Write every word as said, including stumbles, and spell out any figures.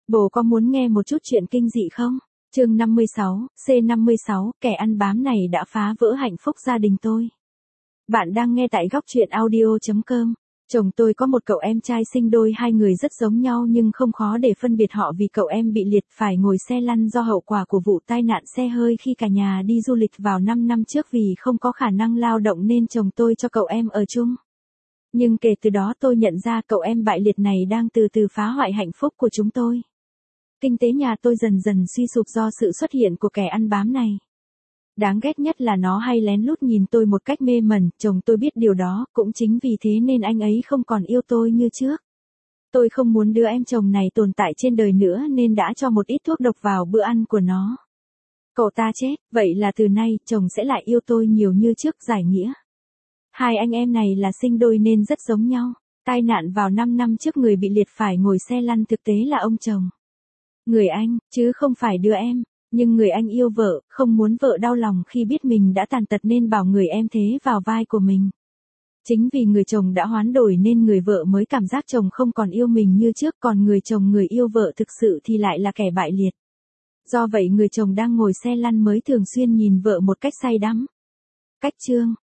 Bồ có muốn nghe một chút chuyện kinh dị không? Chương năm mươi sáu, C năm mươi sáu, kẻ ăn bám này đã phá vỡ hạnh phúc gia đình tôi. Bạn đang nghe tại góc truyện audio chấm com. Chồng tôi có một cậu em trai sinh đôi, hai người rất giống nhau nhưng không khó để phân biệt họ vì cậu em bị liệt phải ngồi xe lăn do hậu quả của vụ tai nạn xe hơi khi cả nhà đi du lịch vào năm năm trước. Vì không có khả năng lao động nên chồng tôi cho cậu em ở chung. Nhưng kể từ đó tôi nhận ra cậu em bại liệt này đang từ từ phá hoại hạnh phúc của chúng tôi. Kinh tế nhà tôi dần dần suy sụp do sự xuất hiện của kẻ ăn bám này. Đáng ghét nhất là nó hay lén lút nhìn tôi một cách mê mẩn, chồng tôi biết điều đó, cũng chính vì thế nên anh ấy không còn yêu tôi như trước. Tôi không muốn đứa em chồng này tồn tại trên đời nữa nên đã cho một ít thuốc độc vào bữa ăn của nó. Cậu ta chết, vậy là từ nay chồng sẽ lại yêu tôi nhiều như trước, giải nghĩa. Hai anh em này là sinh đôi nên rất giống nhau. Tai nạn vào năm năm trước, người bị liệt phải ngồi xe lăn thực tế là ông chồng. Người anh, chứ không phải đứa em. Nhưng người anh yêu vợ, không muốn vợ đau lòng khi biết mình đã tàn tật nên bảo người em thế vào vai của mình. Chính vì người chồng đã hoán đổi nên người vợ mới cảm giác chồng không còn yêu mình như trước, còn người chồng người yêu vợ thực sự thì lại là kẻ bại liệt. Do vậy người chồng đang ngồi xe lăn mới thường xuyên nhìn vợ một cách say đắm. Cách chương,